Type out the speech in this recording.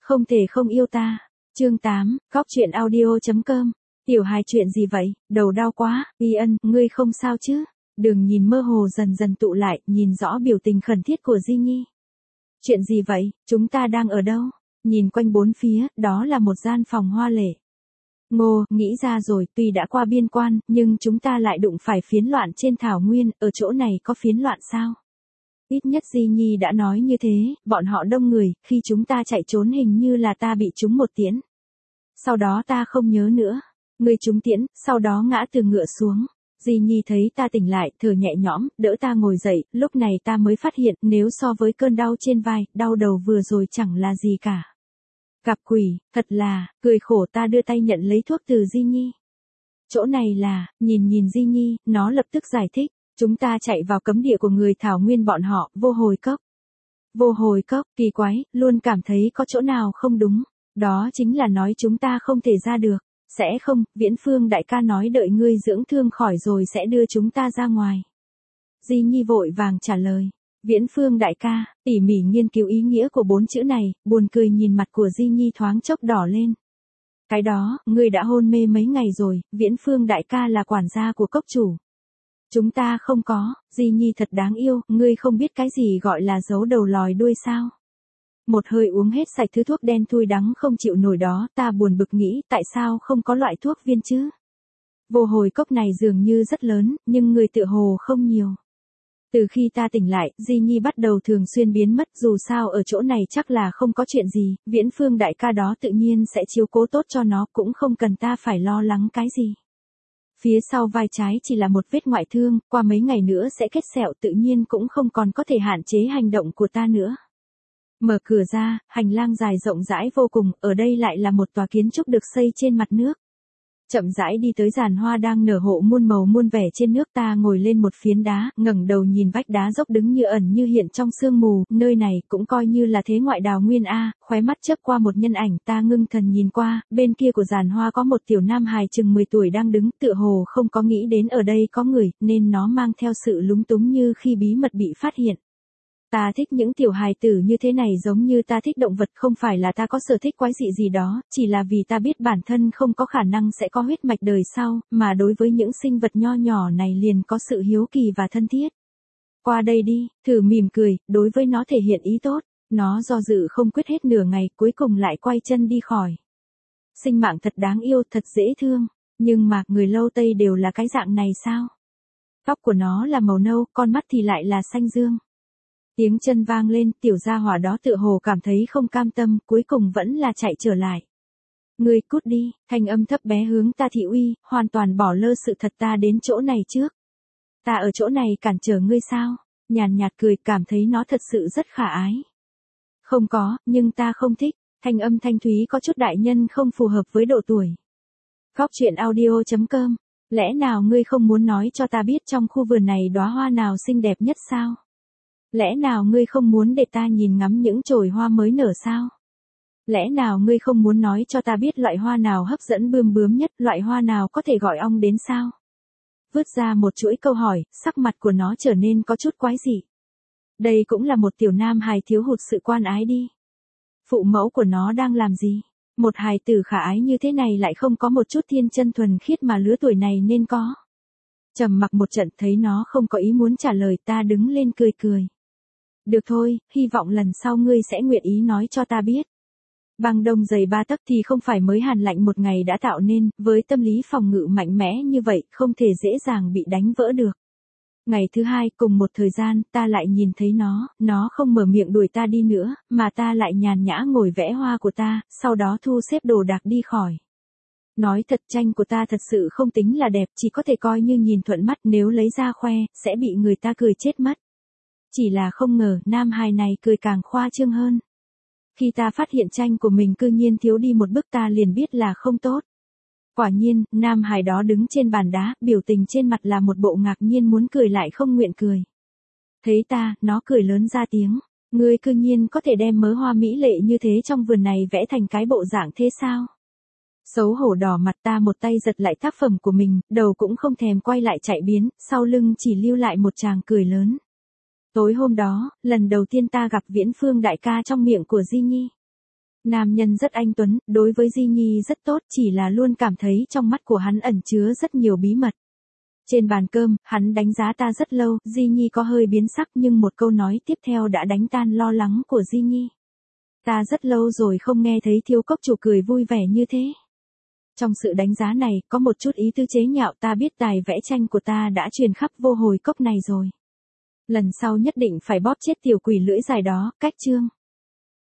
Không thể không yêu ta. Chương 8, Góc truyện audio.com. Tiểu hài chuyện gì vậy, đầu đau quá, Ian, ngươi không sao chứ? Đường nhìn mơ hồ dần dần tụ lại, nhìn rõ biểu tình khẩn thiết của Di Nhi. Chuyện gì vậy, chúng ta đang ở đâu? Nhìn quanh bốn phía, đó là một gian phòng hoa lệ. Ngô, nghĩ ra rồi, tuy đã qua biên quan, nhưng chúng ta lại đụng phải phiến loạn trên thảo nguyên, ở chỗ này có phiến loạn sao? Ít nhất Di Nhi đã nói như thế, bọn họ đông người, khi chúng ta chạy trốn hình như là ta bị trúng một tiễn. Sau đó ta không nhớ nữa. Ngươi trúng tiễn, sau đó ngã từ ngựa xuống. Di Nhi thấy ta tỉnh lại, thở nhẹ nhõm, đỡ ta ngồi dậy, lúc này ta mới phát hiện, nếu so với cơn đau trên vai, đau đầu vừa rồi chẳng là gì cả. Gặp quỷ, thật là, cười khổ ta đưa tay nhận lấy thuốc từ Di Nhi. Chỗ này là, nhìn Di Nhi, nó lập tức giải thích, chúng ta chạy vào cấm địa của người thảo nguyên bọn họ, vô hồi cốc. Vô hồi cốc, kỳ quái, luôn cảm thấy có chỗ nào không đúng. Đó chính là nói chúng ta không thể ra được. Sẽ không, Viễn Phương đại ca nói đợi ngươi dưỡng thương khỏi rồi sẽ đưa chúng ta ra ngoài. Di Nhi vội vàng trả lời. Viễn Phương đại ca, tỉ mỉ nghiên cứu ý nghĩa của 4 chữ này, buồn cười nhìn mặt của Di Nhi thoáng chốc đỏ lên. Cái đó, ngươi đã hôn mê mấy ngày rồi, Viễn Phương đại ca là quản gia của cốc chủ. Chúng ta không có, Di Nhi thật đáng yêu, ngươi không biết cái gì gọi là giấu đầu lòi đuôi sao. Một hơi uống hết sạch thứ thuốc đen thui đắng không chịu nổi đó, ta buồn bực nghĩ tại sao không có loại thuốc viên chứ. Vô hồi cốc này dường như rất lớn, nhưng người tựa hồ không nhiều. Từ khi ta tỉnh lại, Di Nhi bắt đầu thường xuyên biến mất, dù sao ở chỗ này chắc là không có chuyện gì, Viễn Phương đại ca đó tự nhiên sẽ chiếu cố tốt cho nó, cũng không cần ta phải lo lắng cái gì. Phía sau vai trái chỉ là một vết ngoại thương, qua mấy ngày nữa sẽ kết sẹo, tự nhiên cũng không còn có thể hạn chế hành động của ta nữa. Mở cửa ra, hành lang dài rộng rãi vô cùng, ở đây lại là một tòa kiến trúc được xây trên mặt nước. Chậm rãi đi tới giàn hoa đang nở hộ muôn màu muôn vẻ trên nước, ta ngồi lên một phiến đá, ngẩng đầu nhìn vách đá dốc đứng như ẩn như hiện trong sương mù, nơi này cũng coi như là thế ngoại đào nguyên a, khóe mắt chớp qua một nhân ảnh, ta ngưng thần nhìn qua, bên kia của giàn hoa có một tiểu nam hài chừng 10 tuổi đang đứng, tựa hồ không có nghĩ đến ở đây có người, nên nó mang theo sự lúng túng như khi bí mật bị phát hiện. Ta thích những tiểu hài tử như thế này giống như ta thích động vật, không phải là ta có sở thích quái dị gì đó, chỉ là vì ta biết bản thân không có khả năng sẽ có huyết mạch đời sau, mà đối với những sinh vật nho nhỏ này liền có sự hiếu kỳ và thân thiết. Qua đây đi, thử mỉm cười, đối với nó thể hiện ý tốt, nó do dự không quyết hết nửa ngày, cuối cùng lại quay chân đi khỏi. Sinh mạng thật đáng yêu, thật dễ thương, nhưng mà người lâu tây đều là cái dạng này sao? Tóc của nó là màu nâu, con mắt thì lại là xanh dương. Tiếng chân vang lên, tiểu gia hỏa đó tựa hồ cảm thấy không cam tâm, cuối cùng vẫn là chạy trở lại. Ngươi cút đi, thanh âm thấp bé hướng ta thị uy, hoàn toàn bỏ lơ sự thật ta đến chỗ này trước. Ta ở chỗ này cản trở ngươi sao? Nhàn nhạt cười, cảm thấy nó thật sự rất khả ái. Không có, nhưng ta không thích, thanh âm thanh thúy có chút đại nhân không phù hợp với độ tuổi. Góc truyện audio.com. Lẽ nào ngươi không muốn nói cho ta biết trong khu vườn này đóa hoa nào xinh đẹp nhất sao? Lẽ nào ngươi không muốn để ta nhìn ngắm những chồi hoa mới nở sao? Lẽ nào ngươi không muốn nói cho ta biết loại hoa nào hấp dẫn bươm bướm nhất, loại hoa nào có thể gọi ong đến sao? Vứt ra một chuỗi câu hỏi, sắc mặt của nó trở nên có chút quái dị. Đây cũng là một tiểu nam hài thiếu hụt sự quan ái đi. Phụ mẫu của nó đang làm gì? Một hài tử khả ái như thế này lại không có một chút thiên chân thuần khiết mà lứa tuổi này nên có. Trầm mặc một trận, thấy nó không có ý muốn trả lời, ta đứng lên cười cười. Được thôi, hy vọng lần sau ngươi sẽ nguyện ý nói cho ta biết. Băng đông dày 3 tấc thì không phải mới hàn lạnh một ngày đã tạo nên, với tâm lý phòng ngự mạnh mẽ như vậy, không thể dễ dàng bị đánh vỡ được. Ngày thứ hai, cùng một thời gian, ta lại nhìn thấy nó không mở miệng đuổi ta đi nữa, mà ta lại nhàn nhã ngồi vẽ hoa của ta, sau đó thu xếp đồ đạc đi khỏi. Nói thật, tranh của ta thật sự không tính là đẹp, chỉ có thể coi như nhìn thuận mắt, nếu lấy ra khoe, sẽ bị người ta cười chết mất. Chỉ là không ngờ, nam hài này cười càng khoa trương hơn. Khi ta phát hiện tranh của mình cư nhiên thiếu đi một bức, ta liền biết là không tốt. Quả nhiên, nam hài đó đứng trên bàn đá, biểu tình trên mặt là một bộ ngạc nhiên muốn cười lại không nguyện cười. Thấy ta, nó cười lớn ra tiếng. Ngươi cư nhiên có thể đem mớ hoa mỹ lệ như thế trong vườn này vẽ thành cái bộ dạng thế sao? Xấu hổ đỏ mặt, ta một tay giật lại tác phẩm của mình, đầu cũng không thèm quay lại chạy biến, sau lưng chỉ lưu lại một tràng cười lớn. Tối hôm đó, lần đầu tiên ta gặp Viễn Phương đại ca trong miệng của Di Nhi. Nam nhân rất anh tuấn, đối với Di Nhi rất tốt, chỉ là luôn cảm thấy trong mắt của hắn ẩn chứa rất nhiều bí mật. Trên bàn cơm, hắn đánh giá ta rất lâu, Di Nhi có hơi biến sắc nhưng một câu nói tiếp theo đã đánh tan lo lắng của Di Nhi. Ta rất lâu rồi không nghe thấy Thiếu Cốc chủ cười vui vẻ như thế. Trong sự đánh giá này, có một chút ý tư chế nhạo, ta biết tài vẽ tranh của ta đã truyền khắp vô hồi cốc này rồi. Lần sau nhất định phải bóp chết tiểu quỷ lưỡi dài đó, cách chương.